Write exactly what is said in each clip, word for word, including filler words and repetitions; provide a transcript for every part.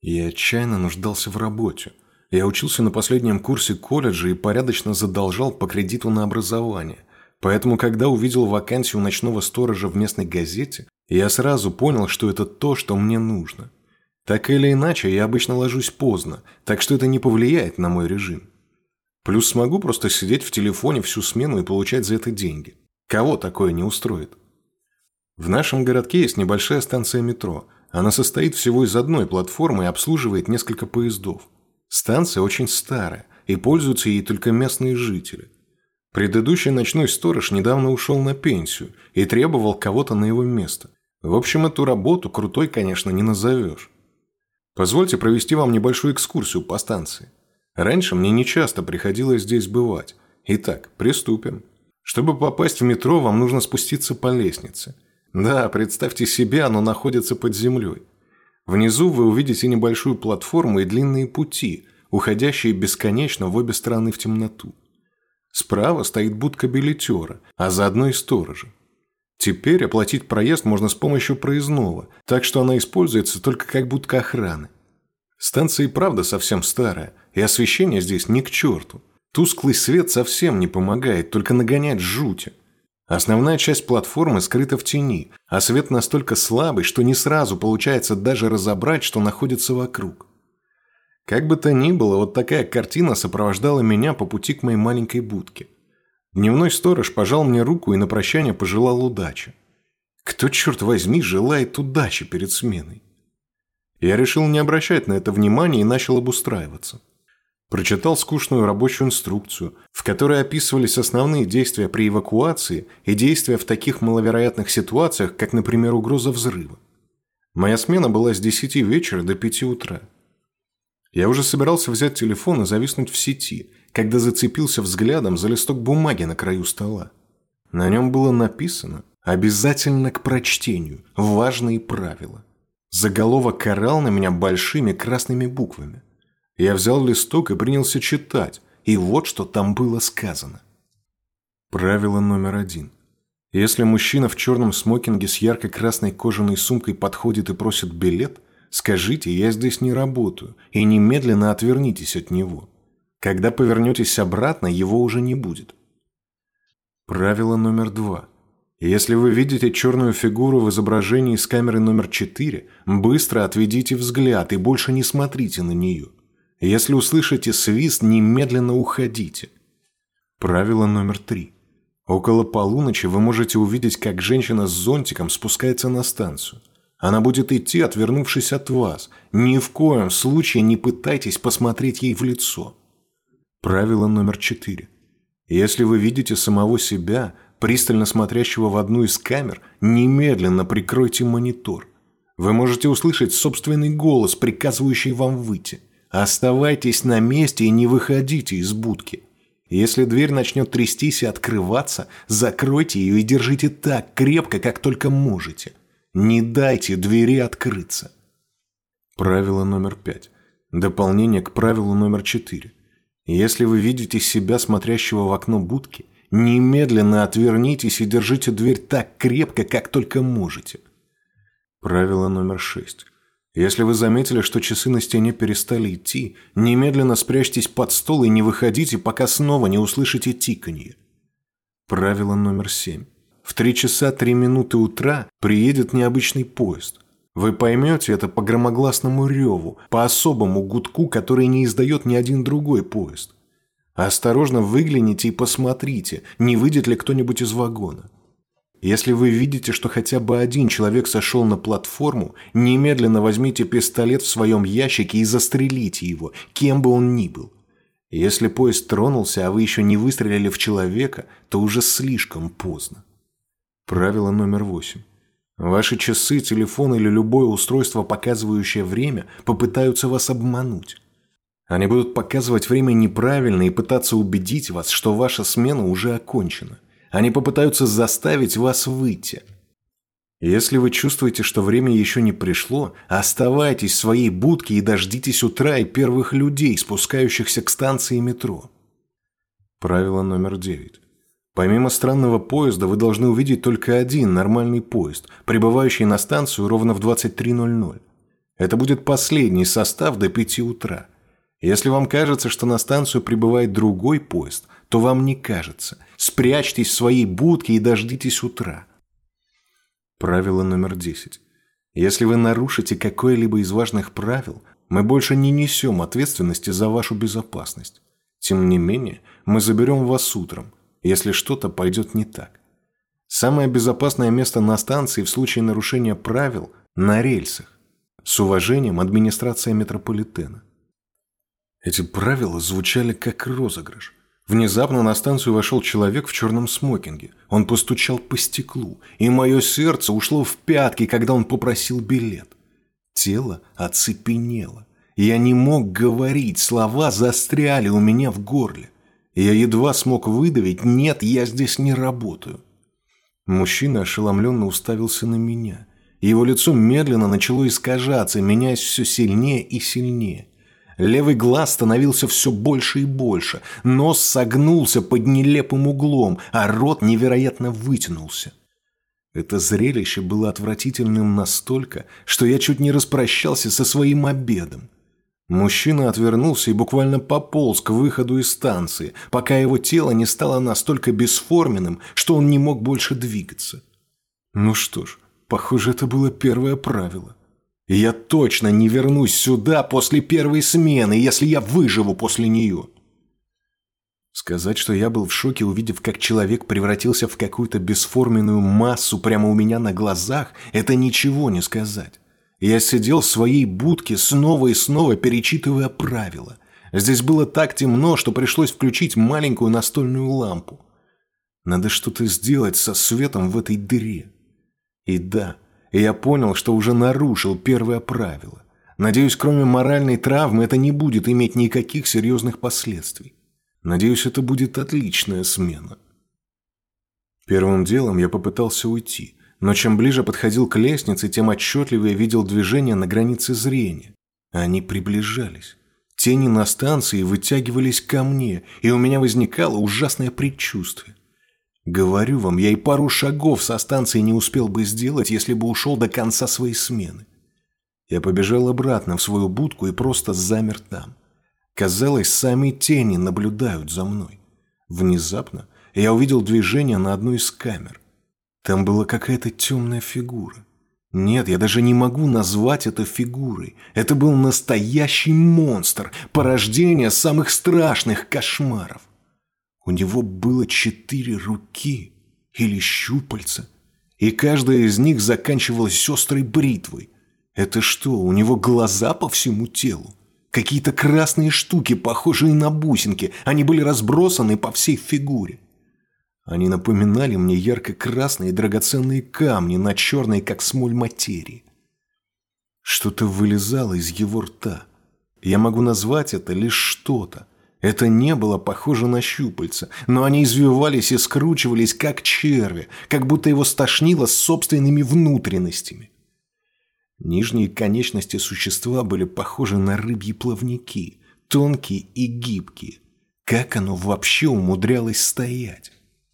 Я отчаянно нуждался в работе. Я учился на последнем курсе колледжа и порядочно задолжал по кредиту на образование. Поэтому, когда увидел вакансию ночного сторожа в местной газете, я сразу понял, что это то, что мне нужно. Так или иначе, я обычно ложусь поздно, так что это не повлияет на мой режим. Плюс смогу просто сидеть в телефоне всю смену и получать за это деньги. Кого такое не устроит? В нашем городке есть небольшая станция метро. Она состоит всего из одной платформы и обслуживает несколько поездов. Станция очень старая, и пользуются ей только местные жители. Предыдущий ночной сторож недавно ушел на пенсию и требовал кого-то на его место. В общем, эту работу крутой, конечно, не назовешь. Позвольте провести вам небольшую экскурсию по станции. Раньше мне нечасто приходилось здесь бывать. Итак, приступим. Чтобы попасть в метро, вам нужно спуститься по лестнице. Да, представьте себе, оно находится под землей. Внизу вы увидите небольшую платформу и длинные пути, уходящие бесконечно в обе стороны в темноту. Справа стоит будка билетера, а заодно и сторожа. Теперь оплатить проезд можно с помощью проездного, так что она используется только как будка охраны. Станция и правда совсем старая, и освещение здесь ни к черту. Тусклый свет совсем не помогает, только нагоняет жути. Основная часть платформы скрыта в тени, а свет настолько слабый, что не сразу получается даже разобрать, что находится вокруг. Как бы то ни было, вот такая картина сопровождала меня по пути к моей маленькой будке. Дневной сторож пожал мне руку и на прощание пожелал удачи. Кто, черт возьми, желает удачи перед сменой? Я решил не обращать на это внимания и начал обустраиваться. Прочитал скучную рабочую инструкцию, в которой описывались основные действия при эвакуации и действия в таких маловероятных ситуациях, как, например, угроза взрыва. Моя смена была с десяти вечера до пяти утра. Я уже собирался взять телефон и зависнуть в сети, когда зацепился взглядом за листок бумаги на краю стола. На нем было написано «Обязательно к прочтению. Важные правила». Заголовок орал на меня большими красными буквами. Я взял листок и принялся читать, и вот что там было сказано. Правило номер один. Если мужчина в черном смокинге с яркой красной кожаной сумкой подходит и просит билет, скажите: «Я здесь не работаю», и немедленно отвернитесь от него. Когда повернетесь обратно, его уже не будет. Правило номер два. Если вы видите черную фигуру в изображении с камеры номер четыре, быстро отведите взгляд и больше не смотрите на нее. Если услышите свист, немедленно уходите. Правило номер три. Около полуночи вы можете увидеть, как женщина с зонтиком спускается на станцию. Она будет идти, отвернувшись от вас. Ни в коем случае не пытайтесь посмотреть ей в лицо. Правило номер четыре. Если вы видите самого себя, пристально смотрящего в одну из камер, немедленно прикройте монитор. Вы можете услышать собственный голос, приказывающий вам выйти. Оставайтесь на месте и не выходите из будки. Если дверь начнет трястись и открываться, закройте ее и держите так крепко, как только можете. Не дайте двери открыться. Правило номер пять. Дополнение к правилу номер четыре. Если вы видите себя, смотрящего в окно будки, немедленно отвернитесь и держите дверь так крепко, как только можете. Правило номер шесть. Если вы заметили, что часы на стене перестали идти, немедленно спрячьтесь под стол и не выходите, пока снова не услышите тиканье. Правило номер семь. В три часа три минуты утра приедет необычный поезд. Вы поймете это по громогласному реву, по особому гудку, который не издает ни один другой поезд. Осторожно выгляните и посмотрите, не выйдет ли кто-нибудь из вагона. Если вы видите, что хотя бы один человек сошел на платформу, немедленно возьмите пистолет в своем ящике и застрелите его, кем бы он ни был. Если поезд тронулся, а вы еще не выстрелили в человека, то уже слишком поздно. Правило номер восемь. Ваши часы, телефон или любое устройство, показывающее время, попытаются вас обмануть. Они будут показывать время неправильно и пытаться убедить вас, что ваша смена уже окончена. Они попытаются заставить вас выйти. Если вы чувствуете, что время еще не пришло, оставайтесь в своей будке и дождитесь утра и первых людей, спускающихся к станции метро. Правило номер девять. Помимо странного поезда, вы должны увидеть только один нормальный поезд, прибывающий на станцию ровно в двадцать три ноль ноль. Это будет последний состав до пяти утра. Если вам кажется, что на станцию прибывает другой поезд, то вам не кажется. Спрячьтесь в своей будке и дождитесь утра. Правило номер десять. Если вы нарушите какое-либо из важных правил, мы больше не несем ответственности за вашу безопасность. Тем не менее, мы заберем вас утром, если что-то пойдет не так. Самое безопасное место на станции в случае нарушения правил – на рельсах. С уважением, администрация метрополитена. Эти правила звучали как розыгрыш. Внезапно на станцию вошел человек в черном смокинге. Он постучал по стеклу, и мое сердце ушло в пятки, когда он попросил билет. Тело оцепенело. Я не мог говорить, слова застряли у меня в горле. Я едва смог выдавить «нет, я здесь не работаю». Мужчина ошеломленно уставился на меня. Его лицо медленно начало искажаться, меняясь все сильнее и сильнее. Левый глаз становился все больше и больше, нос согнулся под нелепым углом, а рот невероятно вытянулся. Это зрелище было отвратительным настолько, что я чуть не распрощался со своим обедом. Мужчина отвернулся и буквально пополз к выходу из станции, пока его тело не стало настолько бесформенным, что он не мог больше двигаться. Ну что ж, похоже, это было первое правило. Я точно не вернусь сюда после первой смены, если я выживу после нее. Сказать, что я был в шоке, увидев, как человек превратился в какую-то бесформенную массу прямо у меня на глазах, это ничего не сказать. Я сидел в своей будке, снова и снова перечитывая правила. Здесь было так темно, что пришлось включить маленькую настольную лампу. Надо что-то сделать со светом в этой дыре. И да, я понял, что уже нарушил первое правило. Надеюсь, кроме моральной травмы, это не будет иметь никаких серьезных последствий. Надеюсь, это будет отличная смена. Первым делом я попытался уйти, но чем ближе подходил к лестнице, тем отчетливее видел движения на границе зрения. Они приближались. Тени на станции вытягивались ко мне, и у меня возникало ужасное предчувствие. Говорю вам, я и пару шагов со станции не успел бы сделать, если бы ушел до конца своей смены. Я побежал обратно в свою будку и просто замер там. Казалось, сами тени наблюдают за мной. Внезапно я увидел движение на одной из камер. Там была какая-то темная фигура. Нет, я даже не могу назвать это фигурой. Это был настоящий монстр, порождение самых страшных кошмаров. У него было четыре руки или щупальца, и каждая из них заканчивалась острой бритвой. Это что, у него глаза по всему телу? Какие-то красные штуки, похожие на бусинки, они были разбросаны по всей фигуре. Они напоминали мне ярко-красные драгоценные камни на черной, как смоль, материи. Что-то вылезало из его рта. Я могу назвать это лишь что-то. Это не было похоже на щупальца, но они извивались и скручивались, как черви, как будто его стошнило с собственными внутренностями. Нижние конечности существа были похожи на рыбьи плавники, тонкие и гибкие. Как оно вообще умудрялось стоять?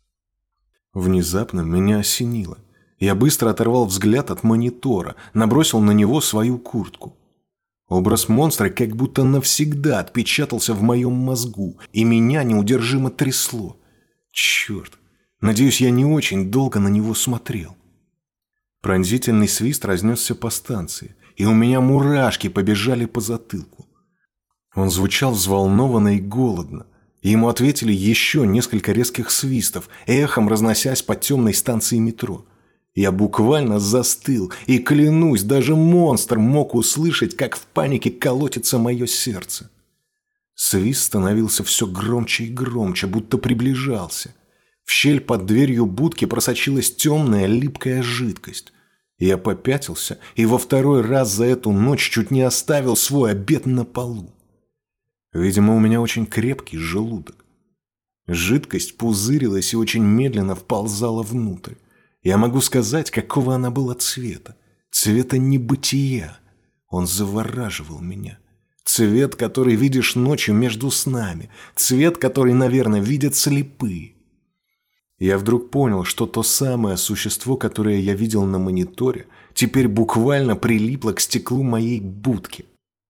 Внезапно меня осенило. Я быстро оторвал взгляд от монитора, набросил на него свою куртку. Образ монстра как будто навсегда отпечатался в моем мозгу, и меня неудержимо трясло. Черт, надеюсь, я не очень долго на него смотрел. Пронзительный свист разнесся по станции, и у меня мурашки побежали по затылку. Он звучал взволнованно и голодно. Ему ответили еще несколько резких свистов, эхом разносясь по темной станции метро. Я буквально застыл, и, клянусь, даже монстр мог услышать, как в панике колотится мое сердце. Свист становился все громче и громче, будто приближался. В щель под дверью будки просочилась темная липкая жидкость. Я попятился и во второй раз за эту ночь чуть не оставил свой обед на полу. Видимо, у меня очень крепкий желудок. Жидкость пузырилась и очень медленно вползала внутрь. Я могу сказать, какого она была цвета. Цвета небытия. Он завораживал меня. Цвет, который видишь ночью между снами. Цвет, который, наверное, видят слепые. Я вдруг понял, что то самое существо, которое я видел на мониторе, теперь буквально прилипло к стеклу моей будки.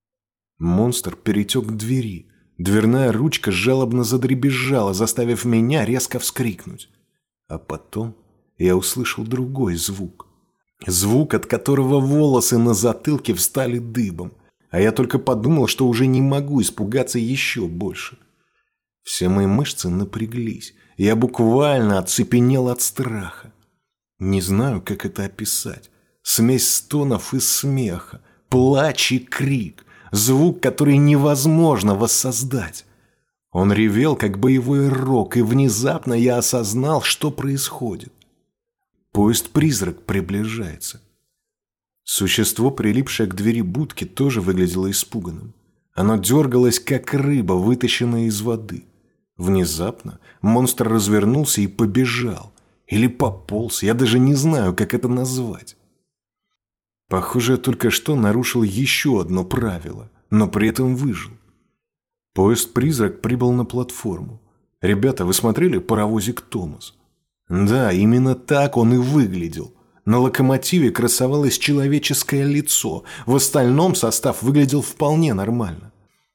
Монстр перетек к двери. Дверная ручка жалобно задребезжала, заставив меня резко вскрикнуть. А потом я услышал другой звук. Звук, от которого волосы на затылке встали дыбом. А я только подумал, что уже не могу испугаться еще больше. Все мои мышцы напряглись. Я буквально оцепенел от страха. Не знаю, как это описать. Смесь стонов и смеха, плач и крик. Звук, который невозможно воссоздать. Он ревел, как боевой рог, и внезапно я осознал, что происходит. Поезд-призрак приближается. Существо, прилипшее к двери будки, тоже выглядело испуганным. Оно дергалось, как рыба, вытащенная из воды. Внезапно монстр развернулся и побежал. Или пополз, я даже не знаю, как это назвать. Похоже, я только что нарушил еще одно правило, но при этом выжил. Поезд-призрак прибыл на платформу. Ребята, вы смотрели «Паровозик Томас»? Да, именно так он и выглядел. На локомотиве красовалось человеческое лицо, в остальном состав выглядел вполне нормально.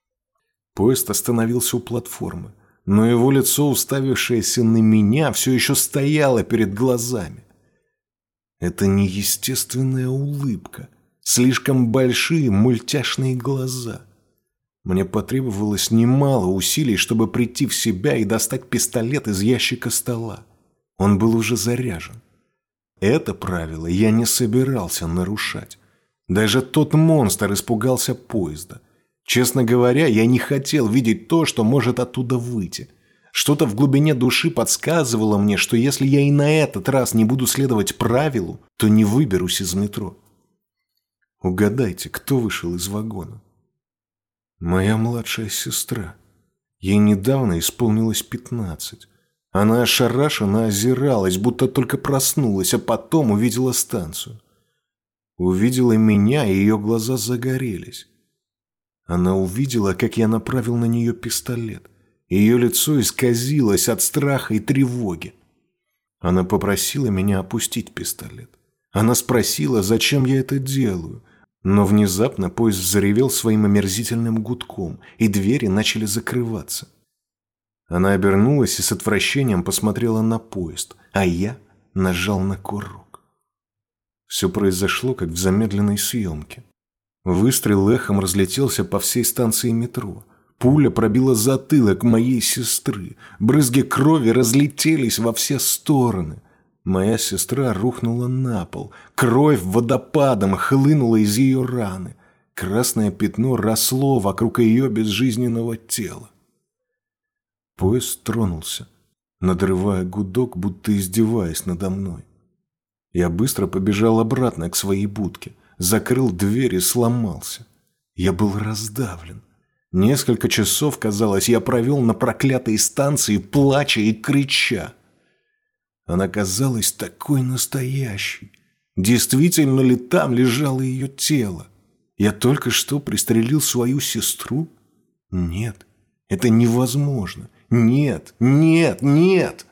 Поезд остановился у платформы, но его лицо, уставившееся на меня, все еще стояло перед глазами. Это неестественная улыбка, слишком большие мультяшные глаза. Мне потребовалось немало усилий, чтобы прийти в себя и достать пистолет из ящика стола. Он был уже заряжен. Это правило я не собирался нарушать. Даже тот монстр испугался поезда. Честно говоря, я не хотел видеть то, что может оттуда выйти. Что-то в глубине души подсказывало мне, что если я и на этот раз не буду следовать правилу, то не выберусь из метро. Угадайте, кто вышел из вагона? Моя младшая сестра. Ей недавно исполнилось пятнадцать. Она ошарашенно озиралась, будто только проснулась, а потом увидела станцию. Увидела меня, и ее глаза загорелись. Она увидела, как я направил на нее пистолет. Ее лицо исказилось от страха и тревоги. Она попросила меня опустить пистолет. Она спросила, зачем я это делаю. Но внезапно поезд взревел своим омерзительным гудком, и двери начали закрываться. Она обернулась и с отвращением посмотрела на поезд, а я нажал на курок. Все произошло, как в замедленной съемке. Выстрел эхом разлетелся по всей станции метро. Пуля пробила затылок моей сестры. Брызги крови разлетелись во все стороны. Моя сестра рухнула на пол. Кровь водопадом хлынула из ее раны. Красное пятно росло вокруг ее безжизненного тела. Поезд тронулся, надрывая гудок, будто издеваясь надо мной. Я быстро побежал обратно к своей будке, закрыл дверь и сломался. Я был раздавлен. Несколько часов, казалось, я провел на проклятой станции, плача и крича. Она казалась такой настоящей. Действительно ли там лежало ее тело? Я только что пристрелил свою сестру? Нет, это невозможно. Нет, нет, нет.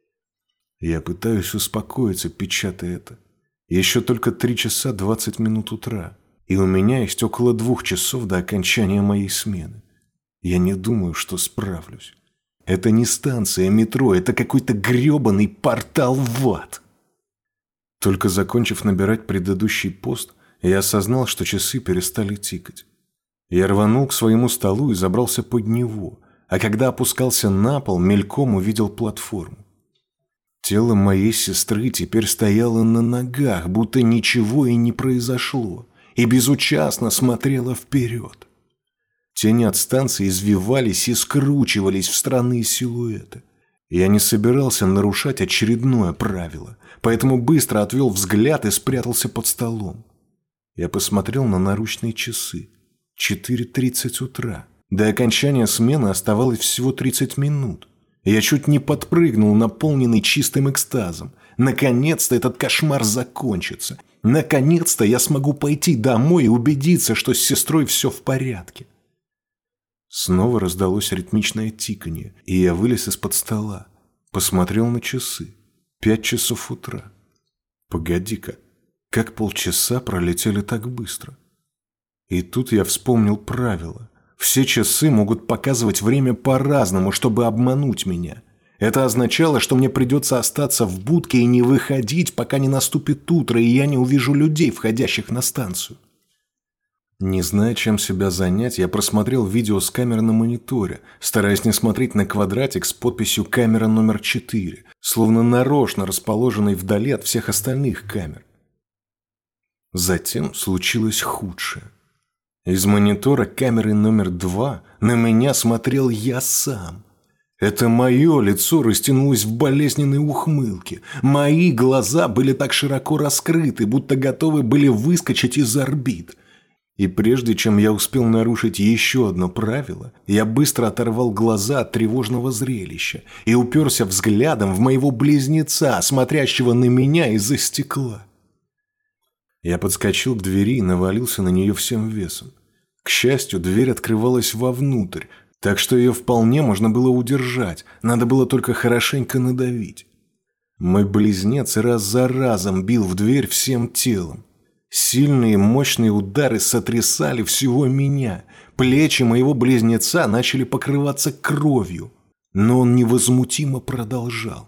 Я пытаюсь успокоиться, печатая это. Еще только три часа двадцать минут утра. И у меня есть около двух часов до окончания моей смены. Я не думаю, что справлюсь. Это не станция метро, это какой-то гребаный портал в ад. Только закончив набирать предыдущий пост, я осознал, что часы перестали тикать. Я рванул к своему столу и забрался под него, а когда опускался на пол, мельком увидел платформу. Тело моей сестры теперь стояло на ногах, будто ничего и не произошло, и безучастно смотрела вперед. Тени от станции извивались и скручивались в странные силуэты. Я не собирался нарушать очередное правило, поэтому быстро отвел взгляд и спрятался под столом. Я посмотрел на наручные часы. четыре тридцать утра. До окончания смены оставалось всего тридцать минут. Я чуть не подпрыгнул, наполненный чистым экстазом. Наконец-то этот кошмар закончится. Наконец-то я смогу пойти домой и убедиться, что с сестрой все в порядке. Снова раздалось ритмичное тиканье, и я вылез из-под стола. Посмотрел на часы. Пять часов утра. Погоди-ка, как полчаса пролетели так быстро? И тут я вспомнил правило. Все часы могут показывать время по-разному, чтобы обмануть меня. Это означало, что мне придется остаться в будке и не выходить, пока не наступит утро, и я не увижу людей, входящих на станцию. Не зная, чем себя занять, я просмотрел видео с камер на мониторе, стараясь не смотреть на квадратик с подписью «камера номер четыре», словно нарочно расположенный вдали от всех остальных камер. Затем случилось худшее. Из монитора камеры номер два на меня смотрел я сам. Это мое лицо растянулось в болезненной ухмылке. Мои глаза были так широко раскрыты, будто готовы были выскочить из орбит. И прежде чем я успел нарушить еще одно правило, я быстро оторвал глаза от тревожного зрелища и уперся взглядом в моего близнеца, смотрящего на меня из-за стекла. Я подскочил к двери и навалился на нее всем весом. К счастью, дверь открывалась вовнутрь, так что ее вполне можно было удержать, надо было только хорошенько надавить. Мой близнец раз за разом бил в дверь всем телом. Сильные мощные удары сотрясали всего меня. Плечи моего близнеца начали покрываться кровью, но он невозмутимо продолжал.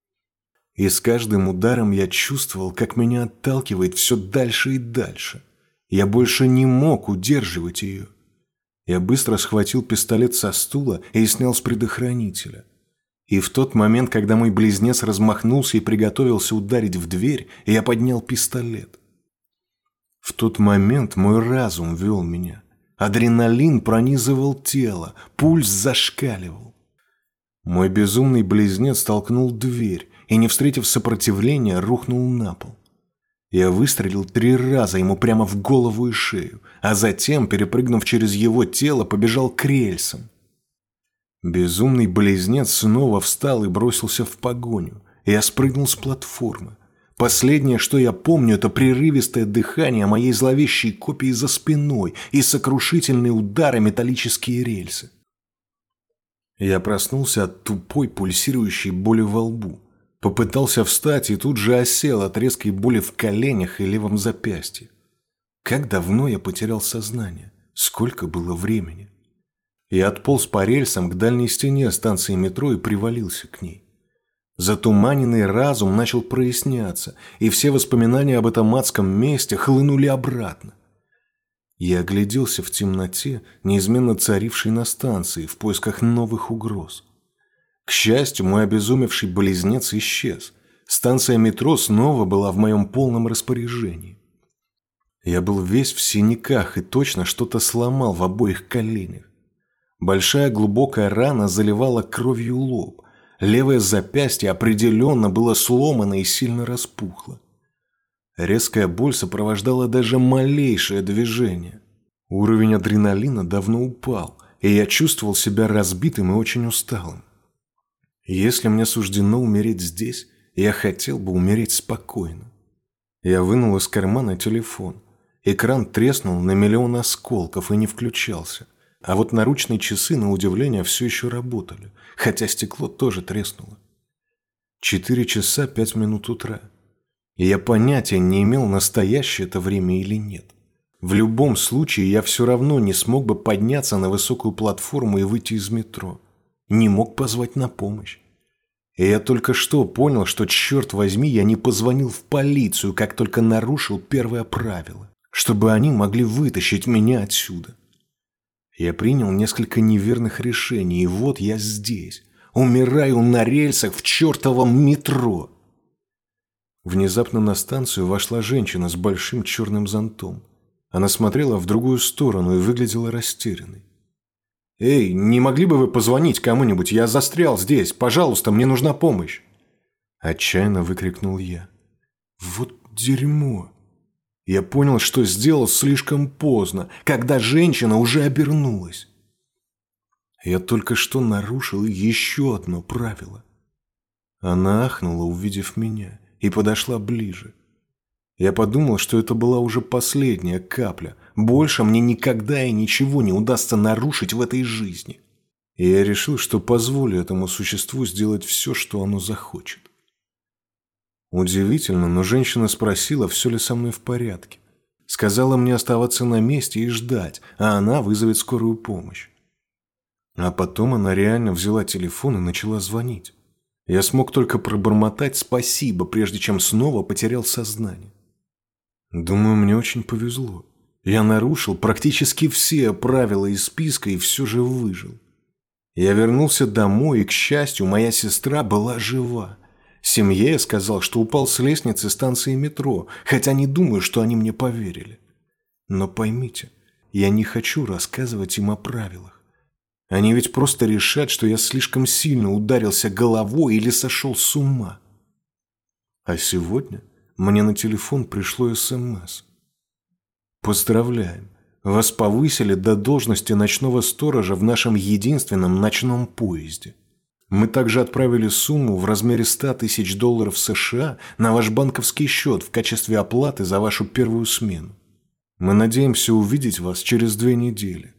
И с каждым ударом я чувствовал, как меня отталкивает все дальше и дальше. Я больше не мог удерживать ее. Я быстро схватил пистолет со стула и снял с предохранителя. И в тот момент, когда мой близнец размахнулся и приготовился ударить в дверь, я поднял пистолет. В тот момент мой разум вел меня. Адреналин пронизывал тело, пульс зашкаливал. Мой безумный близнец толкнул дверь и, не встретив сопротивления, рухнул на пол. Я выстрелил три раза ему прямо в голову и шею, а затем, перепрыгнув через его тело, побежал к рельсам. Безумный близнец снова встал и бросился в погоню. Я спрыгнул с платформы. Последнее, что я помню, это прерывистое дыхание моей зловещей копии за спиной и сокрушительные удары металлические рельсы. Я проснулся от тупой пульсирующей боли во лбу. Попытался встать и тут же осел от резкой боли в коленях и левом запястье. Как давно я потерял сознание? Сколько было времени? Я отполз по рельсам к дальней стене станции метро и привалился к ней. Затуманенный разум начал проясняться, и все воспоминания об этом адском месте хлынули обратно. Я огляделся в темноте, неизменно царившей на станции, в поисках новых угроз. К счастью, мой обезумевший близнец исчез. Станция метро снова была в моем полном распоряжении. Я был весь в синяках и точно что-то сломал в обоих коленях. Большая глубокая рана заливала кровью лоб. Левое запястье определенно было сломано и сильно распухло. Резкая боль сопровождала даже малейшее движение. Уровень адреналина давно упал, и я чувствовал себя разбитым и очень усталым. Если мне суждено умереть здесь, я хотел бы умереть спокойно. Я вынул из кармана телефон. Экран треснул на миллион осколков и не включался. А вот наручные часы, на удивление, все еще работали, хотя стекло тоже треснуло. Четыре часа пять минут утра. И я понятия не имел, настоящее это время или нет. В любом случае, я все равно не смог бы подняться на высокую платформу и выйти из метро. Не мог позвать на помощь. И я только что понял, что, черт возьми, я не позвонил в полицию, как только нарушил первое правило, чтобы они могли вытащить меня отсюда. Я принял несколько неверных решений, и вот я здесь, умираю на рельсах в чертовом метро. Внезапно на станцию вошла женщина с большим черным зонтом. Она смотрела в другую сторону и выглядела растерянной. «Эй, не могли бы вы позвонить кому-нибудь? Я застрял здесь. Пожалуйста, мне нужна помощь!» Отчаянно выкрикнул я. «Вот дерьмо!» Я понял, что сделал слишком поздно, когда женщина уже обернулась. Я только что нарушил еще одно правило. Она ахнула, увидев меня, и подошла ближе. Я подумал, что это была уже последняя капля. Больше мне никогда и ничего не удастся нарушить в этой жизни. И я решил, что позволю этому существу сделать все, что оно захочет. Удивительно, но женщина спросила, все ли со мной в порядке. Сказала мне оставаться на месте и ждать, а она вызовет скорую помощь. А потом она реально взяла телефон и начала звонить. Я смог только пробормотать «спасибо», прежде чем снова потерял сознание. Думаю, мне очень повезло. Я нарушил практически все правила из списка и все же выжил. Я вернулся домой, и, к счастью, моя сестра была жива. Семье я сказал, что упал с лестницы станции метро, хотя не думаю, что они мне поверили. Но поймите, я не хочу рассказывать им о правилах. Они ведь просто решат, что я слишком сильно ударился головой или сошел с ума. А сегодня мне на телефон пришло СМС. Поздравляем! Вас повысили до должности ночного сторожа в нашем единственном ночном поезде. Мы также отправили сумму в размере ста тысяч долларов США на ваш банковский счет в качестве оплаты за вашу первую смену. Мы надеемся увидеть вас через две недели.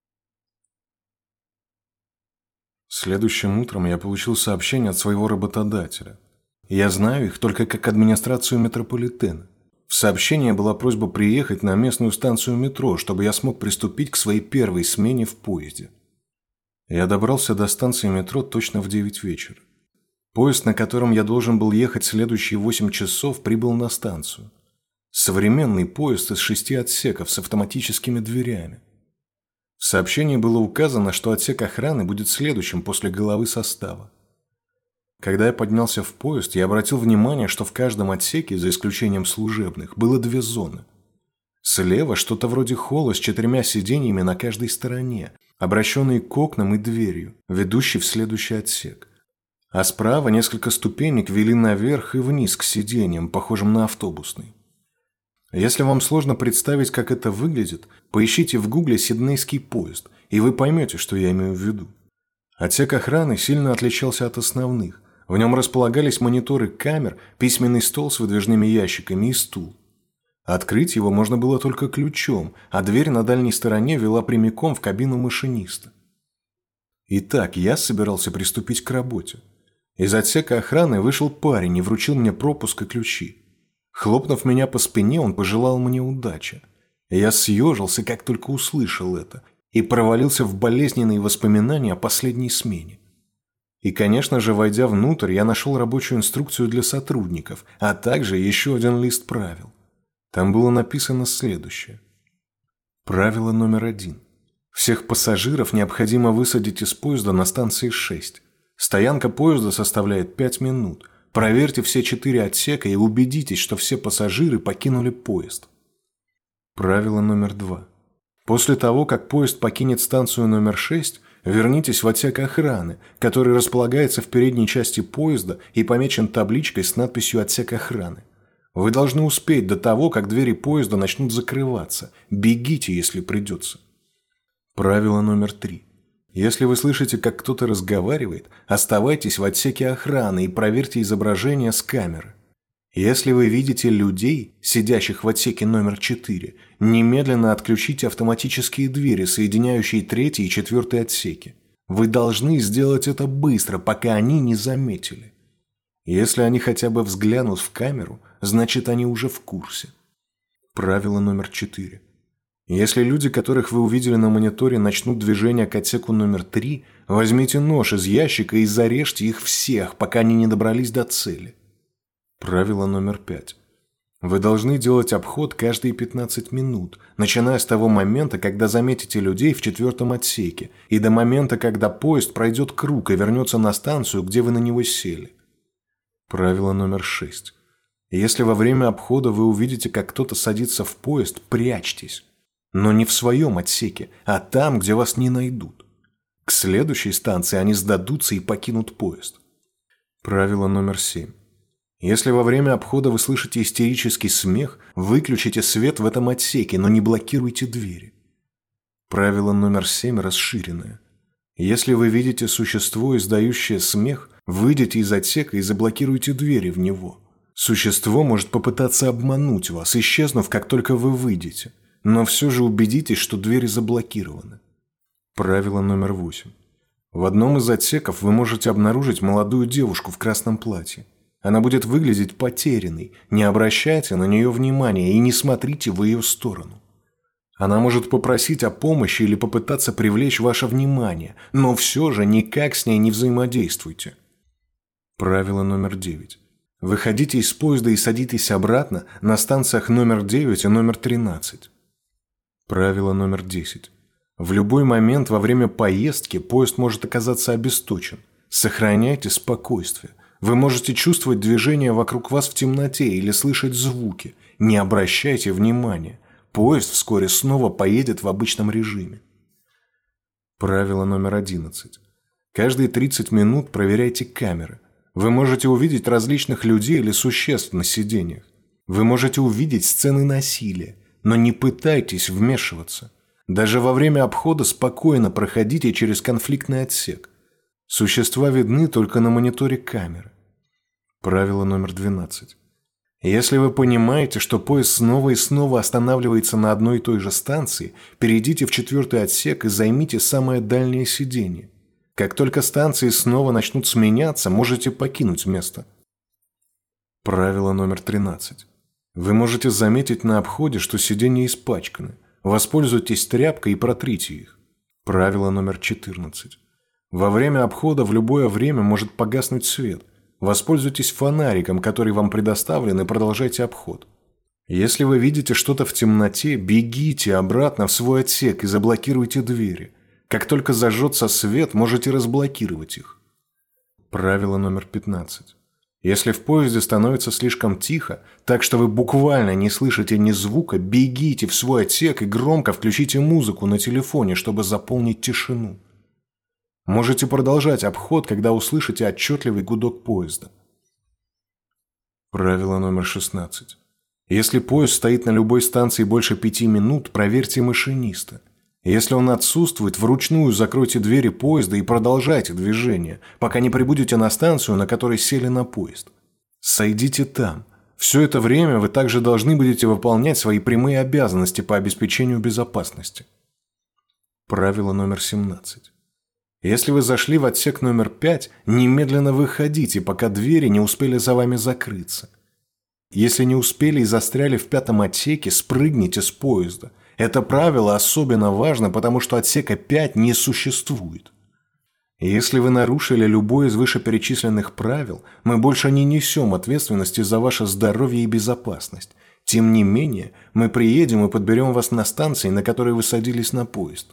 Следующим утром я получил сообщение от своего работодателя. Я знаю их только как администрацию метрополитена. В сообщении была просьба приехать на местную станцию метро, чтобы я смог приступить к своей первой смене в поезде. Я добрался до станции метро точно в девять вечера. Поезд, на котором я должен был ехать следующие восемь часов, прибыл на станцию. Современный поезд из шести отсеков с автоматическими дверями. В сообщении было указано, что отсек охраны будет следующим после головы состава. Когда я поднялся в поезд, я обратил внимание, что в каждом отсеке, за исключением служебных, было две зоны. Слева что-то вроде холла с четырьмя сиденьями на каждой стороне, обращенные к окнам и дверью, ведущей в следующий отсек. А справа несколько ступенек вели наверх и вниз к сиденьям, похожим на автобусный. Если вам сложно представить, как это выглядит, поищите в гугле «Сиднейский поезд», и вы поймете, что я имею в виду. Отсек охраны сильно отличался от основных. В нем располагались мониторы камер, письменный стол с выдвижными ящиками и стул. Открыть его можно было только ключом, а дверь на дальней стороне вела прямиком в кабину машиниста. Итак, я собирался приступить к работе. Из отсека охраны вышел парень и вручил мне пропуск и ключи. Хлопнув меня по спине, он пожелал мне удачи. Я съежился, как только услышал это, и провалился в болезненные воспоминания о последней смене. И, конечно же, войдя внутрь, я нашел рабочую инструкцию для сотрудников, а также еще один лист правил. Там было написано следующее. Правило номер один. Всех пассажиров необходимо высадить из поезда на станции шесть. Стоянка поезда составляет пять минут. Проверьте все четыре отсека и убедитесь, что все пассажиры покинули поезд. Правило номер два. После того, как поезд покинет станцию номер шесть, вернитесь в отсек охраны, который располагается в передней части поезда и помечен табличкой с надписью «Отсек охраны». Вы должны успеть до того, как двери поезда начнут закрываться. Бегите, если придется. Правило номер три. Если вы слышите, как кто-то разговаривает, оставайтесь в отсеке охраны и проверьте изображение с камеры. Если вы видите людей, сидящих в отсеке номер четыре, немедленно отключите автоматические двери, соединяющие третий и четвертый отсеки. Вы должны сделать это быстро, пока они не заметили. Если они хотя бы взглянут в камеру, значит, они уже в курсе. Правило номер четыре. Если люди, которых вы увидели на мониторе, начнут движение к отсеку номер три, возьмите нож из ящика и зарежьте их всех, пока они не добрались до цели. Правило номер пять. Вы должны делать обход каждые пятнадцать минут, начиная с того момента, когда заметите людей в четвертом отсеке, и до момента, когда поезд пройдет круг и вернется на станцию, где вы на него сели. Правило номер шесть. Если во время обхода вы увидите, как кто-то садится в поезд, прячьтесь. Но не в своем отсеке, а там, где вас не найдут. К следующей станции они сдадутся и покинут поезд. Правило номер семь. Если во время обхода вы слышите истерический смех, выключите свет в этом отсеке, но не блокируйте двери. Правило номер семь расширенное. Если вы видите существо, издающее смех, выйдите из отсека и заблокируйте двери в него. Существо может попытаться обмануть вас, исчезнув, как только вы выйдете, но все же убедитесь, что двери заблокированы. Правило номер восемь. В одном из отсеков вы можете обнаружить молодую девушку в красном платье. Она будет выглядеть потерянной. Не обращайте на нее внимания и не смотрите в ее сторону. Она может попросить о помощи или попытаться привлечь ваше внимание, но все же никак с ней не взаимодействуйте. Правило номер девять. Выходите из поезда и садитесь обратно на станциях номер девять и номер тринадцать. Правило номер десять. В любой момент во время поездки поезд может оказаться обесточен. Сохраняйте спокойствие. Вы можете чувствовать движение вокруг вас в темноте или слышать звуки. Не обращайте внимания. Поезд вскоре снова поедет в обычном режиме. Правило номер одиннадцать. Каждые тридцать минут проверяйте камеры. Вы можете увидеть различных людей или существ на сиденьях. Вы можете увидеть сцены насилия, но не пытайтесь вмешиваться. Даже во время обхода спокойно проходите через конфликтный отсек. Существа видны только на мониторе камеры. Правило номер двенадцать. Если вы понимаете, что поезд снова и снова останавливается на одной и той же станции, перейдите в четвертый отсек и займите самое дальнее сиденье. Как только станции снова начнут сменяться, можете покинуть место. Правило номер тринадцать. Вы можете заметить на обходе, что сиденья испачканы. Воспользуйтесь тряпкой и протрите их. Правило номер четырнадцать. Во время обхода в любое время может погаснуть свет. Воспользуйтесь фонариком, который вам предоставлен, и продолжайте обход. Если вы видите что-то в темноте, бегите обратно в свой отсек и заблокируйте двери. Как только зажжется свет, можете разблокировать их. Правило номер пятнадцать. Если в поезде становится слишком тихо, так что вы буквально не слышите ни звука, бегите в свой отсек и громко включите музыку на телефоне, чтобы заполнить тишину. Можете продолжать обход, когда услышите отчетливый гудок поезда. Правило номер шестнадцать. Если поезд стоит на любой станции больше пяти минут, проверьте машиниста. Если он отсутствует, вручную закройте двери поезда и продолжайте движение, пока не прибудете на станцию, на которой сели на поезд. Сойдите там. Все это время вы также должны будете выполнять свои прямые обязанности по обеспечению безопасности. Правило номер семнадцать. Если вы зашли в отсек номер пять, немедленно выходите, пока двери не успели за вами закрыться. Если не успели и застряли в пятом отсеке, спрыгните с поезда. Это правило особенно важно, потому что отсека пять не существует. Если вы нарушили любое из вышеперечисленных правил, мы больше не несем ответственности за ваше здоровье и безопасность. Тем не менее, мы приедем и подберем вас на станции, на которой вы садились на поезд.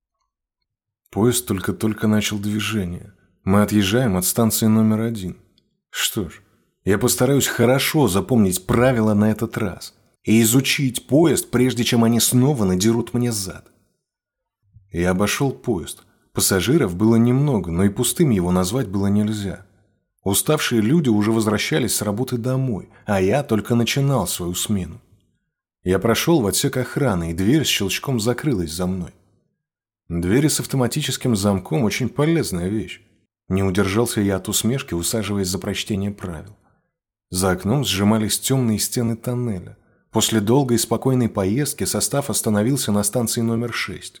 Поезд только-только начал движение. Мы отъезжаем от станции номер один. Что ж, я постараюсь хорошо запомнить правила на этот раз и изучить поезд, прежде чем они снова надерут мне зад. Я обошел поезд. Пассажиров было немного, но и пустым его назвать было нельзя. Уставшие люди уже возвращались с работы домой, а я только начинал свою смену. Я прошел в отсек охраны, и дверь с щелчком закрылась за мной. Двери с автоматическим замком – очень полезная вещь. Не удержался я от усмешки, усаживаясь за прочтение правил. За окном сжимались темные стены тоннеля. После долгой и спокойной поездки состав остановился на станции номер шесть.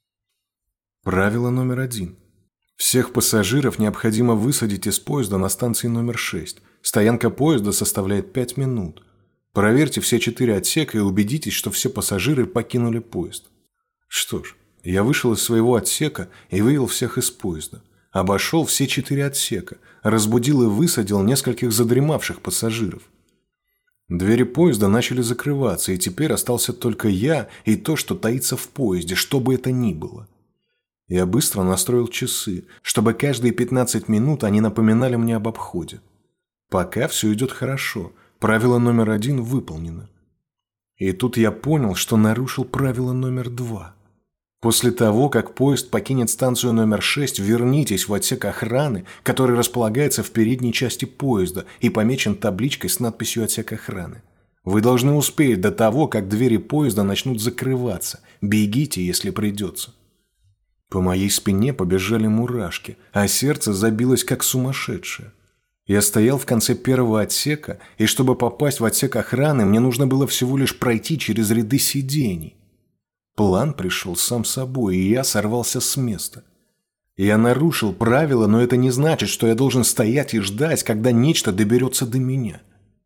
Правило номер один. Всех пассажиров необходимо высадить из поезда на станции номер шесть. Стоянка поезда составляет пять минут. Проверьте все четыре отсека и убедитесь, что все пассажиры покинули поезд. Что ж, я вышел из своего отсека и вывел всех из поезда. Обошел все четыре отсека, разбудил и высадил нескольких задремавших пассажиров. Двери поезда начали закрываться, и теперь остался только я и то, что таится в поезде, что бы это ни было. Я быстро настроил часы, чтобы каждые пятнадцать минут они напоминали мне об обходе. Пока все идет хорошо, правило номер один выполнено. И тут я понял, что нарушил правило номер два. После того, как поезд покинет станцию номер шесть, вернитесь в отсек охраны, который располагается в передней части поезда и помечен табличкой с надписью «Отсек охраны». Вы должны успеть до того, как двери поезда начнут закрываться. Бегите, если придется. По моей спине побежали мурашки, а сердце забилось как сумасшедшее. Я стоял в конце первого отсека, и чтобы попасть в отсек охраны, мне нужно было всего лишь пройти через ряды сидений. План пришел сам собой, и я сорвался с места. Я нарушил правила, но это не значит, что я должен стоять и ждать, когда нечто доберется до меня.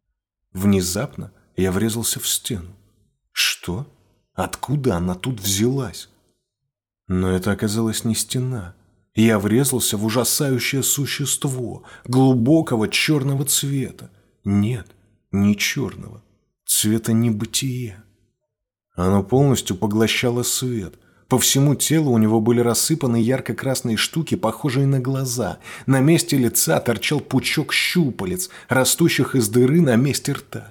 Внезапно я врезался в стену. Что? Откуда она тут взялась? Но это оказалась не стена. Я врезался в ужасающее существо, глубокого черного цвета. Нет, не черного, цвета небытия. Оно полностью поглощало свет. По всему телу у него были рассыпаны ярко-красные штуки, похожие на глаза. На месте лица торчал пучок щупалец, растущих из дыры на месте рта.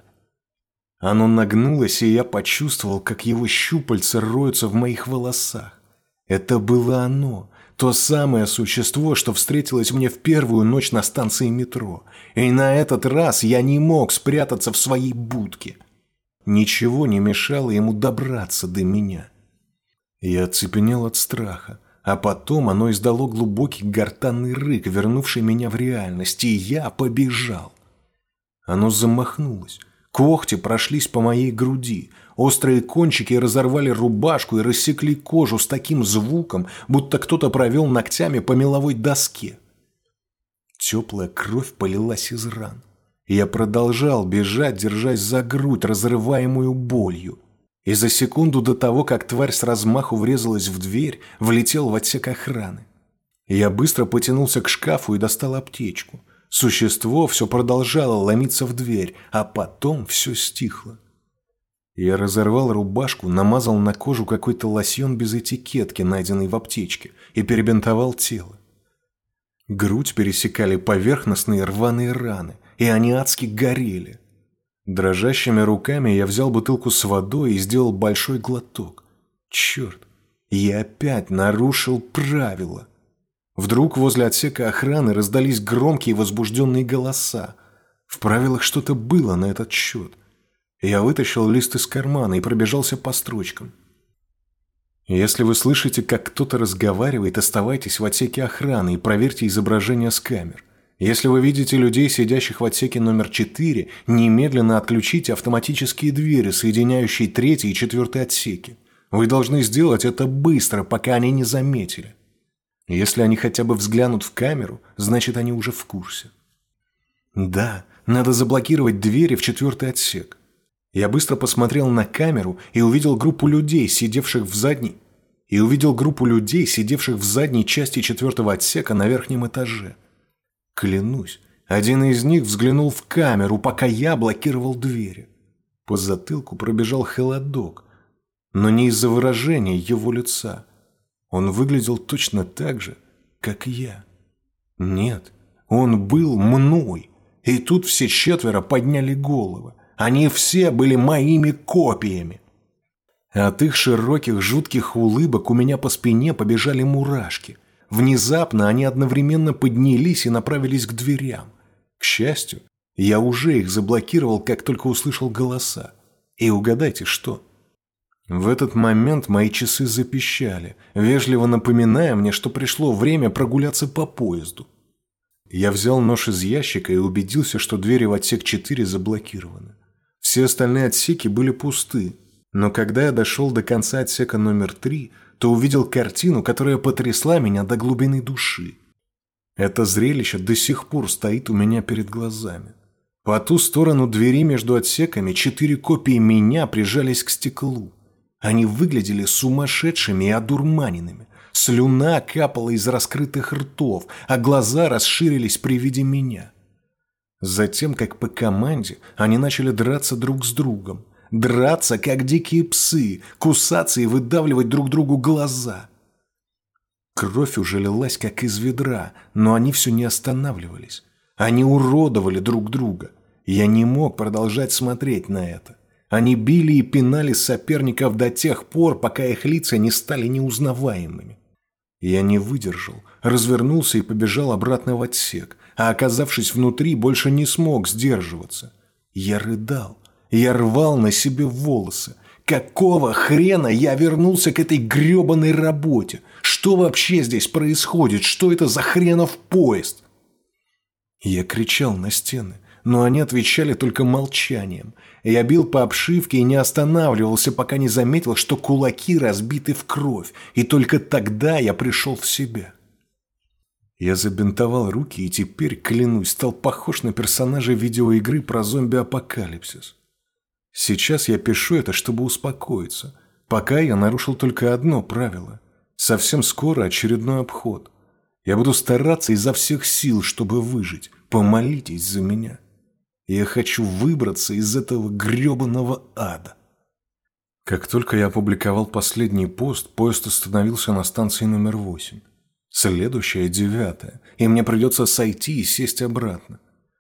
Оно нагнулось, и я почувствовал, как его щупальца роются в моих волосах. Это было оно, то самое существо, что встретилось мне в первую ночь на станции метро. И на этот раз я не мог спрятаться в своей будке. Ничего не мешало ему добраться до меня. Я оцепенел от страха, а потом оно издало глубокий гортанный рык, вернувший меня в реальность, и я побежал. Оно замахнулось. Когти прошлись по моей груди. Острые кончики разорвали рубашку и рассекли кожу с таким звуком, будто кто-то провел ногтями по меловой доске. Теплая кровь полилась из ран. Я продолжал бежать, держась за грудь, разрываемую болью. И за секунду до того, как тварь с размаху врезалась в дверь, влетел в отсек охраны. Я быстро потянулся к шкафу и достал аптечку. Существо все продолжало ломиться в дверь, а потом все стихло. Я разорвал рубашку, намазал на кожу какой-то лосьон без этикетки, найденный в аптечке, и перебинтовал тело. Грудь пересекали поверхностные рваные раны, и они адски горели. Дрожащими руками я взял бутылку с водой и сделал большой глоток. Черт, я опять нарушил правила. Вдруг возле отсека охраны раздались громкие возбужденные голоса. В правилах что-то было на этот счет. Я вытащил лист из кармана и пробежался по строчкам. Если вы слышите, как кто-то разговаривает, оставайтесь в отсеке охраны и проверьте изображение с камер. Если вы видите людей, сидящих в отсеке номер четыре, немедленно отключите автоматические двери, соединяющие третий и четвертый отсеки. Вы должны сделать это быстро, пока они не заметили. Если они хотя бы взглянут в камеру, значит, они уже в курсе. Да, надо заблокировать двери в четвертый отсек. Я быстро посмотрел на камеру и увидел группу людей, сидевших в задней, и увидел группу людей, сидевших в задней части четвертого отсека на верхнем этаже. Клянусь, один из них взглянул в камеру, пока я блокировал двери. По затылку пробежал холодок, но не из-за выражения его лица. Он выглядел точно так же, как я. Нет, он был мной. И тут все четверо подняли головы. Они все были моими копиями. От их широких жутких улыбок у меня по спине побежали мурашки. Внезапно они одновременно поднялись и направились к дверям. К счастью, я уже их заблокировал, как только услышал голоса. И угадайте, что? В этот момент мои часы запищали, вежливо напоминая мне, что пришло время прогуляться по поезду. Я взял нож из ящика и убедился, что двери в отсек четыре заблокированы. Все остальные отсеки были пусты, но когда я дошел до конца отсека номер три, то увидел картину, которая потрясла меня до глубины души. Это зрелище до сих пор стоит у меня перед глазами. По ту сторону двери между отсеками четыре копии меня прижались к стеклу. Они выглядели сумасшедшими и одурманенными. Слюна капала из раскрытых ртов, а глаза расширились при виде меня. Затем, как по команде, они начали драться друг с другом. Драться, как дикие псы, кусаться и выдавливать друг другу глаза. Кровь уже лилась, как из ведра, но они все не останавливались. Они уродовали друг друга. Я не мог продолжать смотреть на это. Они били и пинали соперников до тех пор, пока их лица не стали неузнаваемыми. Я не выдержал, развернулся и побежал обратно в отсек, а оказавшись внутри, больше не смог сдерживаться. Я рыдал, я рвал на себе волосы. Какого хрена я вернулся к этой гребаной работе? Что вообще здесь происходит? Что это за хренов поезд? Я кричал на стены, но они отвечали только молчанием. Я бил по обшивке и не останавливался, пока не заметил, что кулаки разбиты в кровь, и только тогда я пришел в себя. Я забинтовал руки и теперь, клянусь, стал похож на персонажа видеоигры про зомби-апокалипсис. Сейчас я пишу это, чтобы успокоиться. Пока я нарушил только одно правило. Совсем скоро очередной обход. Я буду стараться изо всех сил, чтобы выжить. Помолитесь за меня. Я хочу выбраться из этого гребаного ада. Как только я опубликовал последний пост, поезд остановился на станции номер восемь. Следующая девятая, и мне придется сойти и сесть обратно.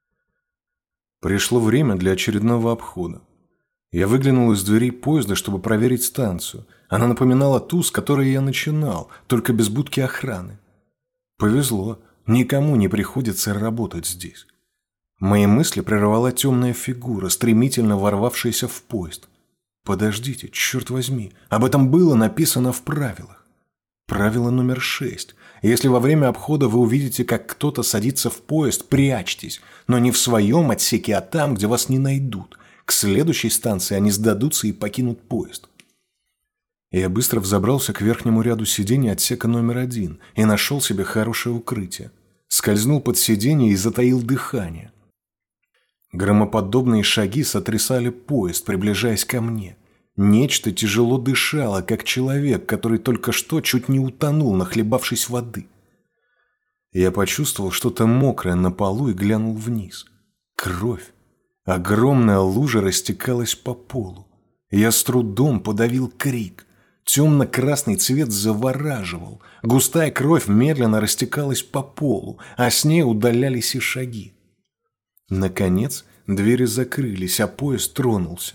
Пришло время для очередного обхода. Я выглянул из дверей поезда, чтобы проверить станцию. Она напоминала ту, с которой я начинал, только без будки охраны. Повезло, никому не приходится работать здесь. Мои мысли прервала темная фигура, стремительно ворвавшаяся в поезд. Подождите, черт возьми, об этом было написано в правилах. Правило номер шесть. Если во время обхода вы увидите, как кто-то садится в поезд, прячьтесь, но не в своем отсеке, а там, где вас не найдут. К следующей станции они сдадутся и покинут поезд. Я быстро взобрался к верхнему ряду сидений отсека номер один и нашел себе хорошее укрытие. Скользнул под сиденье и затаил дыхание. Громоподобные шаги сотрясали поезд, приближаясь ко мне. Нечто тяжело дышало, как человек, который только что чуть не утонул, нахлебавшись воды. Я почувствовал что-то мокрое на полу и глянул вниз. Кровь. Огромная лужа растекалась по полу. Я с трудом подавил крик. Темно-красный цвет завораживал. Густая кровь медленно растекалась по полу, а с ней удалялись и шаги. Наконец двери закрылись, а поезд тронулся.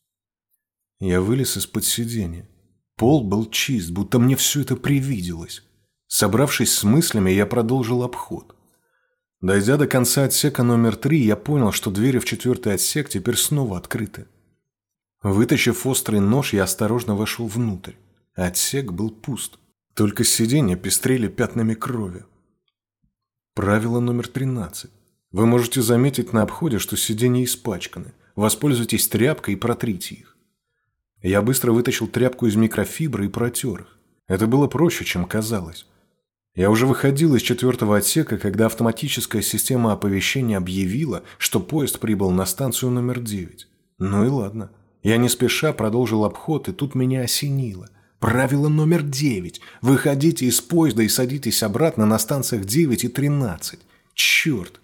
Я вылез из-под сиденья. Пол был чист, будто мне все это привиделось. Собравшись с мыслями, я продолжил обход. Дойдя до конца отсека номер три, я понял, что двери в четвертый отсек теперь снова открыты. Вытащив острый нож, я осторожно вошел внутрь. Отсек был пуст. Только сиденья пестрели пятнами крови. Правило номер тринадцать. Вы можете заметить на обходе, что сиденья испачканы. Воспользуйтесь тряпкой и протрите их. Я быстро вытащил тряпку из микрофибры и протер их. Это было проще, чем казалось. Я уже выходил из четвертого отсека, когда автоматическая система оповещения объявила, что поезд прибыл на станцию номер девять. Ну и ладно. Я не спеша продолжил обход, и тут меня осенило. Правило номер девять. Выходите из поезда и садитесь обратно на станциях девять и тринадцать. Черт!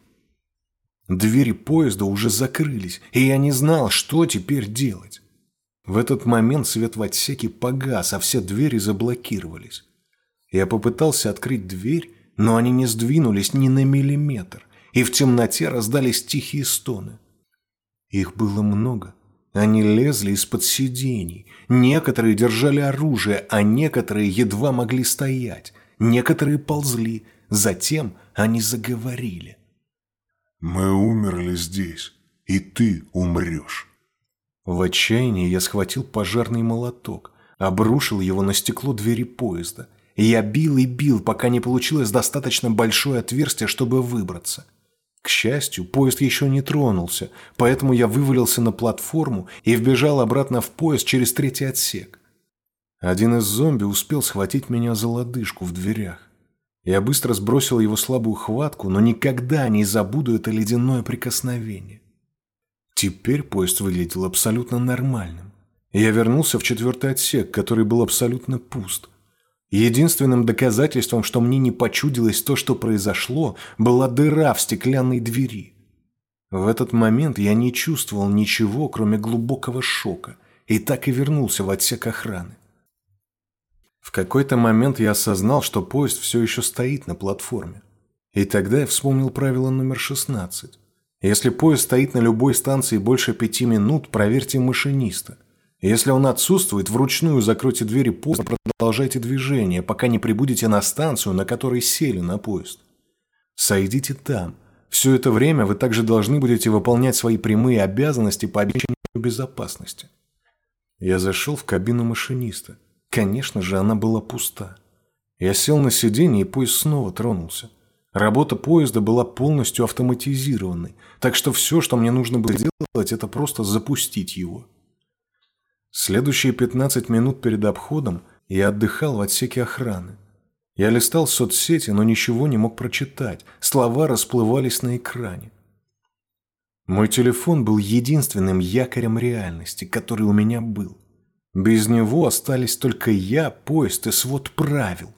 Двери поезда уже закрылись, и я не знал, что теперь делать. В этот момент свет в отсеке погас, а все двери заблокировались. Я попытался открыть дверь, но они не сдвинулись ни на миллиметр, и в темноте раздались тихие стоны. Их было много. Они лезли из-под сидений. Некоторые держали оружие, а некоторые едва могли стоять. Некоторые ползли. Затем они заговорили. «Мы умерли здесь, и ты умрешь». В отчаянии я схватил пожарный молоток, обрушил его на стекло двери поезда. Я бил и бил, пока не получилось достаточно большое отверстие, чтобы выбраться. К счастью, поезд еще не тронулся, поэтому я вывалился на платформу и вбежал обратно в поезд через третий отсек. Один из зомби успел схватить меня за лодыжку в дверях. Я быстро сбросил его слабую хватку, но никогда не забуду это ледяное прикосновение. Теперь поезд выглядел абсолютно нормальным. Я вернулся в четвертый отсек, который был абсолютно пуст. Единственным доказательством, что мне не почудилось то, что произошло, была дыра в стеклянной двери. В этот момент я не чувствовал ничего, кроме глубокого шока, и так и вернулся в отсек охраны. В какой-то момент я осознал, что поезд все еще стоит на платформе. И тогда я вспомнил правило номер шестнадцать. Если поезд стоит на любой станции больше пяти минут, проверьте машиниста. Если он отсутствует, вручную закройте двери поезда, продолжайте движение, пока не прибудете на станцию, на которой сели на поезд. Сойдите там. Все это время вы также должны будете выполнять свои прямые обязанности по обеспечению безопасности. Я зашел в кабину машиниста. Конечно же, она была пуста. Я сел на сиденье, и поезд снова тронулся. Работа поезда была полностью автоматизированной, так что все, что мне нужно было делать, это просто запустить его. Следующие пятнадцать минут перед обходом я отдыхал в отсеке охраны. Я листал соцсети, но ничего не мог прочитать. Слова расплывались на экране. Мой телефон был единственным якорем реальности, который у меня был. Без него остались только я, поезд и свод правил.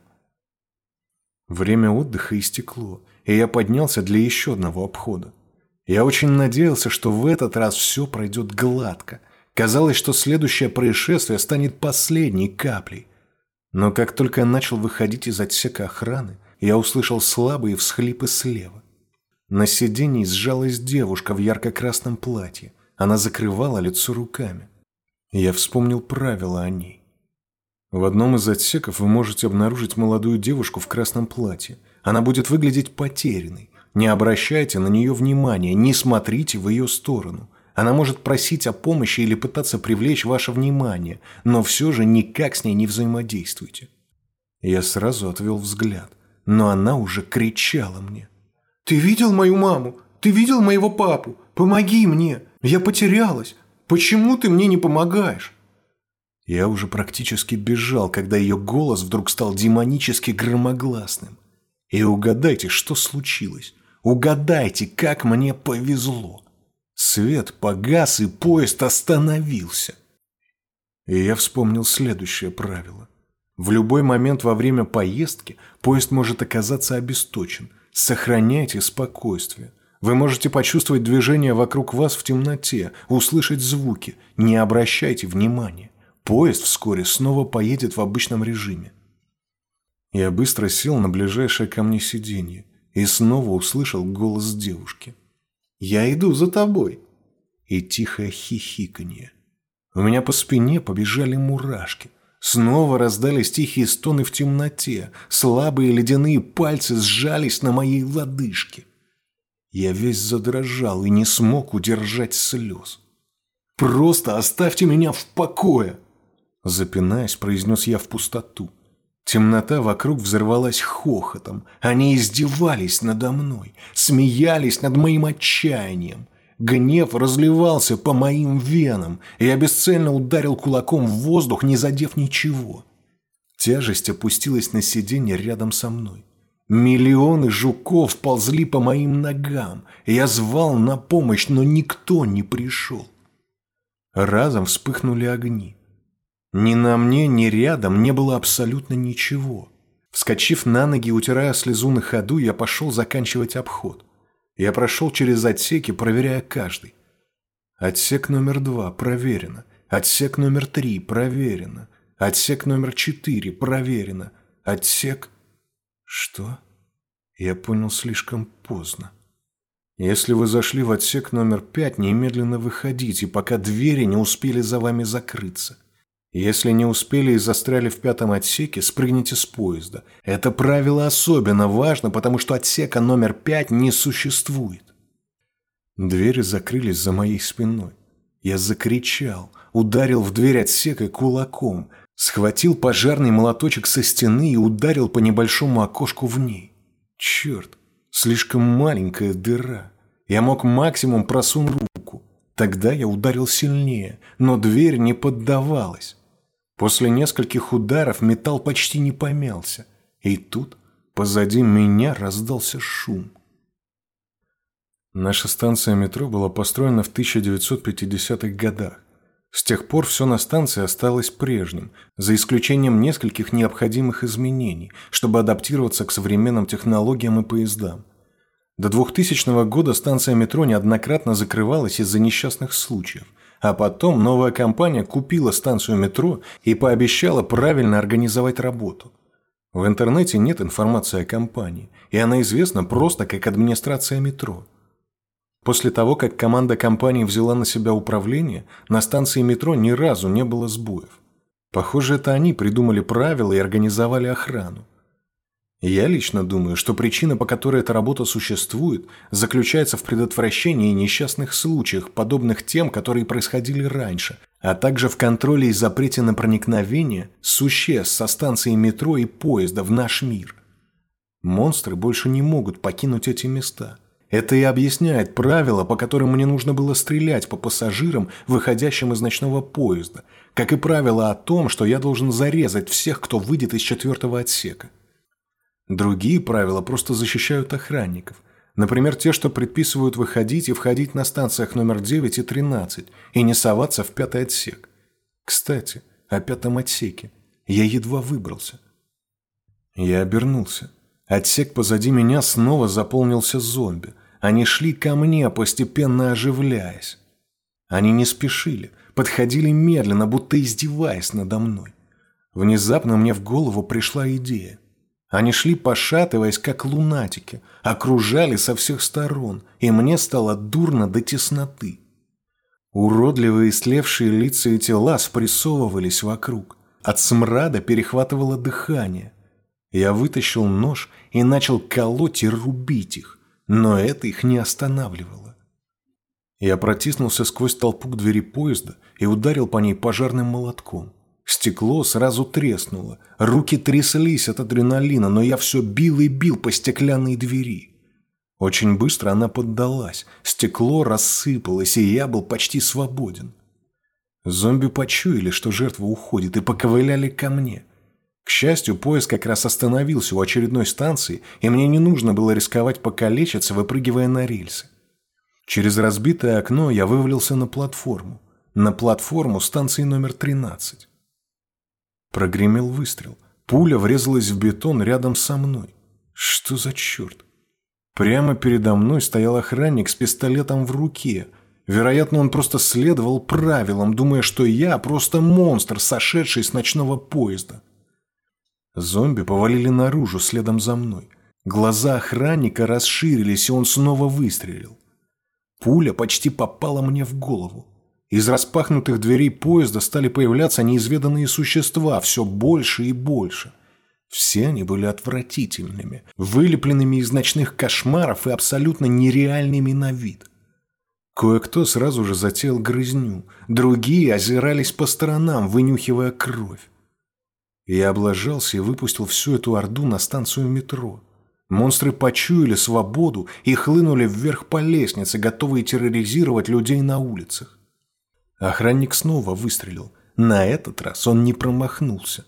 Время отдыха истекло, и я поднялся для еще одного обхода. Я очень надеялся, что в этот раз все пройдет гладко. Казалось, что следующее происшествие станет последней каплей. Но как только я начал выходить из отсека охраны, я услышал слабые всхлипы слева. На сиденье сжалась девушка в ярко-красном платье. Она закрывала лицо руками. Я вспомнил правила о ней. В одном из отсеков вы можете обнаружить молодую девушку в красном платье. Она будет выглядеть потерянной. Не обращайте на нее внимания, не смотрите в ее сторону. Она может просить о помощи или пытаться привлечь ваше внимание, но все же никак с ней не взаимодействуйте. Я сразу отвел взгляд, но она уже кричала мне. «Ты видел мою маму? Ты видел моего папу? Помоги мне! Я потерялась! Почему ты мне не помогаешь?» Я уже практически бежал, когда ее голос вдруг стал демонически громогласным. И угадайте, что случилось. Угадайте, как мне повезло. Свет погас, и поезд остановился. И я вспомнил следующее правило. В любой момент во время поездки поезд может оказаться обесточен. Сохраняйте спокойствие. Вы можете почувствовать движение вокруг вас в темноте, услышать звуки. Не обращайте внимания. Поезд вскоре снова поедет в обычном режиме. Я быстро сел на ближайшее ко мне сиденье и снова услышал голос девушки. «Я иду за тобой!» И тихое хихиканье. У меня по спине побежали мурашки. Снова раздались тихие стоны в темноте. Слабые ледяные пальцы сжались на моей лодыжке. Я весь задрожал и не смог удержать слез. «Просто оставьте меня в покое!» Запинаясь, произнес я в пустоту. Темнота вокруг взорвалась хохотом. Они издевались надо мной, смеялись над моим отчаянием. Гнев разливался по моим венам, и я бесцельно ударил кулаком в воздух, не задев ничего. Тяжесть опустилась на сиденье рядом со мной. Миллионы жуков ползли по моим ногам. Я звал на помощь, но никто не пришел. Разом вспыхнули огни. Ни на мне, ни рядом не было абсолютно ничего. Вскочив на ноги, утирая слезу на ходу, я пошел заканчивать обход. Я прошел через отсеки, проверяя каждый. Отсек номер два проверено. Отсек номер три проверено. Отсек номер четыре проверено. Отсек... Что? Я понял слишком поздно. Если вы зашли в отсек номер пять, немедленно выходите, пока двери не успели за вами закрыться. Если не успели и застряли в пятом отсеке, спрыгните с поезда. Это правило особенно важно, потому что отсека номер пять не существует. Двери закрылись за моей спиной. Я закричал, ударил в дверь отсека кулаком, схватил пожарный молоточек со стены и ударил по небольшому окошку в ней. Черт, слишком маленькая дыра. Я мог максимум просунуть руку. Тогда я ударил сильнее, но дверь не поддавалась. После нескольких ударов металл почти не помялся. И тут позади меня раздался шум. Наша станция метро была построена в тысяча девятьсот пятидесятых годах. С тех пор все на станции осталось прежним, за исключением нескольких необходимых изменений, чтобы адаптироваться к современным технологиям и поездам. До двухтысячного года станция метро неоднократно закрывалась из-за несчастных случаев, а потом новая компания купила станцию метро и пообещала правильно организовать работу. В интернете нет информации о компании, и она известна просто как администрация метро. После того, как команда компании взяла на себя управление, на станции метро ни разу не было сбоев. Похоже, это они придумали правила и организовали охрану. Я лично думаю, что причина, по которой эта работа существует, заключается в предотвращении несчастных случаев, подобных тем, которые происходили раньше, а также в контроле и запрете на проникновение существ со станции метро и поезда в наш мир. Монстры больше не могут покинуть эти места. Это и объясняет правила, по которым мне нужно было стрелять по пассажирам, выходящим из ночного поезда, как и правило о том, что я должен зарезать всех, кто выйдет из четвертого отсека. Другие правила просто защищают охранников. Например, те, что предписывают выходить и входить на станциях номер девять и тринадцать и не соваться в пятый отсек. Кстати, о пятом отсеке. Я едва выбрался. Я обернулся. Отсек позади меня снова заполнился зомби. Они шли ко мне, постепенно оживляясь. Они не спешили, подходили медленно, будто издеваясь надо мной. Внезапно мне в голову пришла идея. Они шли, пошатываясь, как лунатики, окружали со всех сторон, и мне стало дурно до тесноты. Уродливые слевшие лица и тела спрессовывались вокруг. От смрада перехватывало дыхание. Я вытащил нож и начал колоть и рубить их, но это их не останавливало. Я протиснулся сквозь толпу к двери поезда и ударил по ней пожарным молотком. Стекло сразу треснуло, руки тряслись от адреналина, но я все бил и бил по стеклянной двери. Очень быстро она поддалась, стекло рассыпалось, и я был почти свободен. Зомби почуяли, что жертва уходит, и поковыляли ко мне. К счастью, поезд как раз остановился у очередной станции, и мне не нужно было рисковать покалечиться, выпрыгивая на рельсы. Через разбитое окно я вывалился на платформу. На платформу станции номер тринадцать. Прогремел выстрел. Пуля врезалась в бетон рядом со мной. Что за черт? Прямо передо мной стоял охранник с пистолетом в руке. Вероятно, он просто следовал правилам, думая, что я просто монстр, сошедший с ночного поезда. Зомби повалили наружу следом за мной. Глаза охранника расширились, и он снова выстрелил. Пуля почти попала мне в голову. Из распахнутых дверей поезда стали появляться неизведанные существа, все больше и больше. Все они были отвратительными, вылепленными из ночных кошмаров и абсолютно нереальными на вид. Кое-кто сразу же затеял грызню, другие озирались по сторонам, вынюхивая кровь. Я облажался и выпустил всю эту орду на станцию метро. Монстры почуяли свободу и хлынули вверх по лестнице, готовые терроризировать людей на улицах. Охранник снова выстрелил. На этот раз он не промахнулся.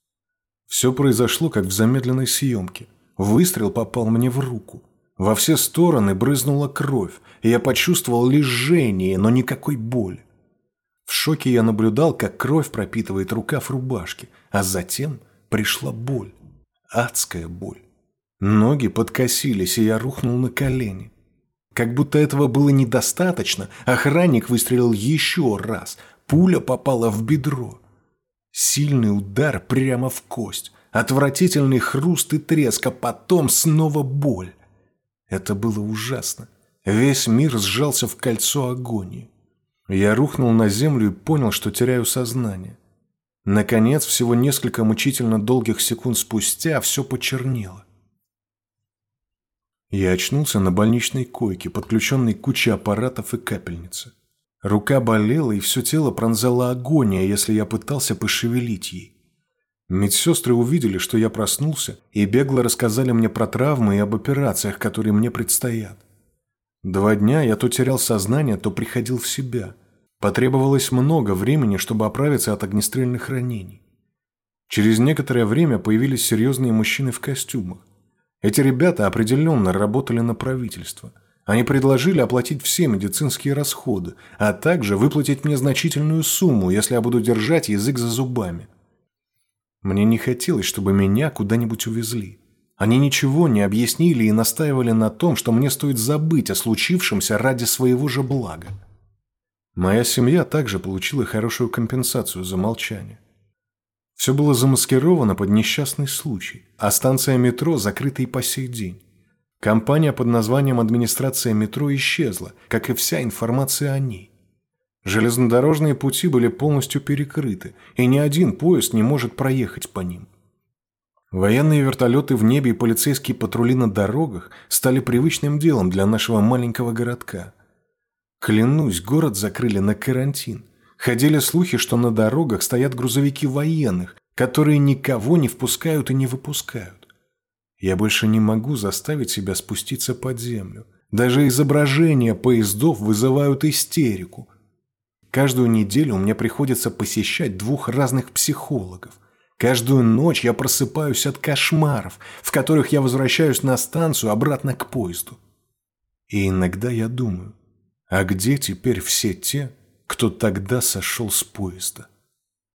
Все произошло, как в замедленной съемке. Выстрел попал мне в руку. Во все стороны брызнула кровь, и я почувствовал лишь жжение, но никакой боли. В шоке я наблюдал, как кровь пропитывает рукав рубашки, а затем пришла боль. Адская боль. Ноги подкосились, и я рухнул на колени. Как будто этого было недостаточно, охранник выстрелил еще раз. Пуля попала в бедро. Сильный удар прямо в кость. Отвратительный хруст и треск, а потом снова боль. Это было ужасно. Весь мир сжался в кольцо агонии. Я рухнул на землю и понял, что теряю сознание. Наконец, всего несколько мучительно долгих секунд спустя, все почернело. Я очнулся на больничной койке, подключенной к куче аппаратов и капельницы. Рука болела, и все тело пронзала агония, если я пытался пошевелить ей. Медсестры увидели, что я проснулся, и бегло рассказали мне про травмы и об операциях, которые мне предстоят. Два дня я то терял сознание, то приходил в себя. Потребовалось много времени, чтобы оправиться от огнестрельных ранений. Через некоторое время появились серьезные мужчины в костюмах. Эти ребята определенно работали на правительство. Они предложили оплатить все медицинские расходы, а также выплатить мне значительную сумму, если я буду держать язык за зубами. Мне не хотелось, чтобы меня куда-нибудь увезли. Они ничего не объяснили и настаивали на том, что мне стоит забыть о случившемся ради своего же блага. Моя семья также получила хорошую компенсацию за молчание. Все было замаскировано под несчастный случай, а станция метро закрыта и по сей день. Компания под названием «Администрация метро» исчезла, как и вся информация о ней. Железнодорожные пути были полностью перекрыты, и ни один поезд не может проехать по ним. Военные вертолеты в небе и полицейские патрули на дорогах стали привычным делом для нашего маленького городка. Клянусь, город закрыли на карантин. Ходили слухи, что на дорогах стоят грузовики военных, которые никого не впускают и не выпускают. Я больше не могу заставить себя спуститься под землю. Даже изображения поездов вызывают истерику. Каждую неделю мне приходится посещать двух разных психологов. Каждую ночь я просыпаюсь от кошмаров, в которых я возвращаюсь на станцию обратно к поезду. И иногда я думаю, а где теперь все те, кто тогда сошел с поезда?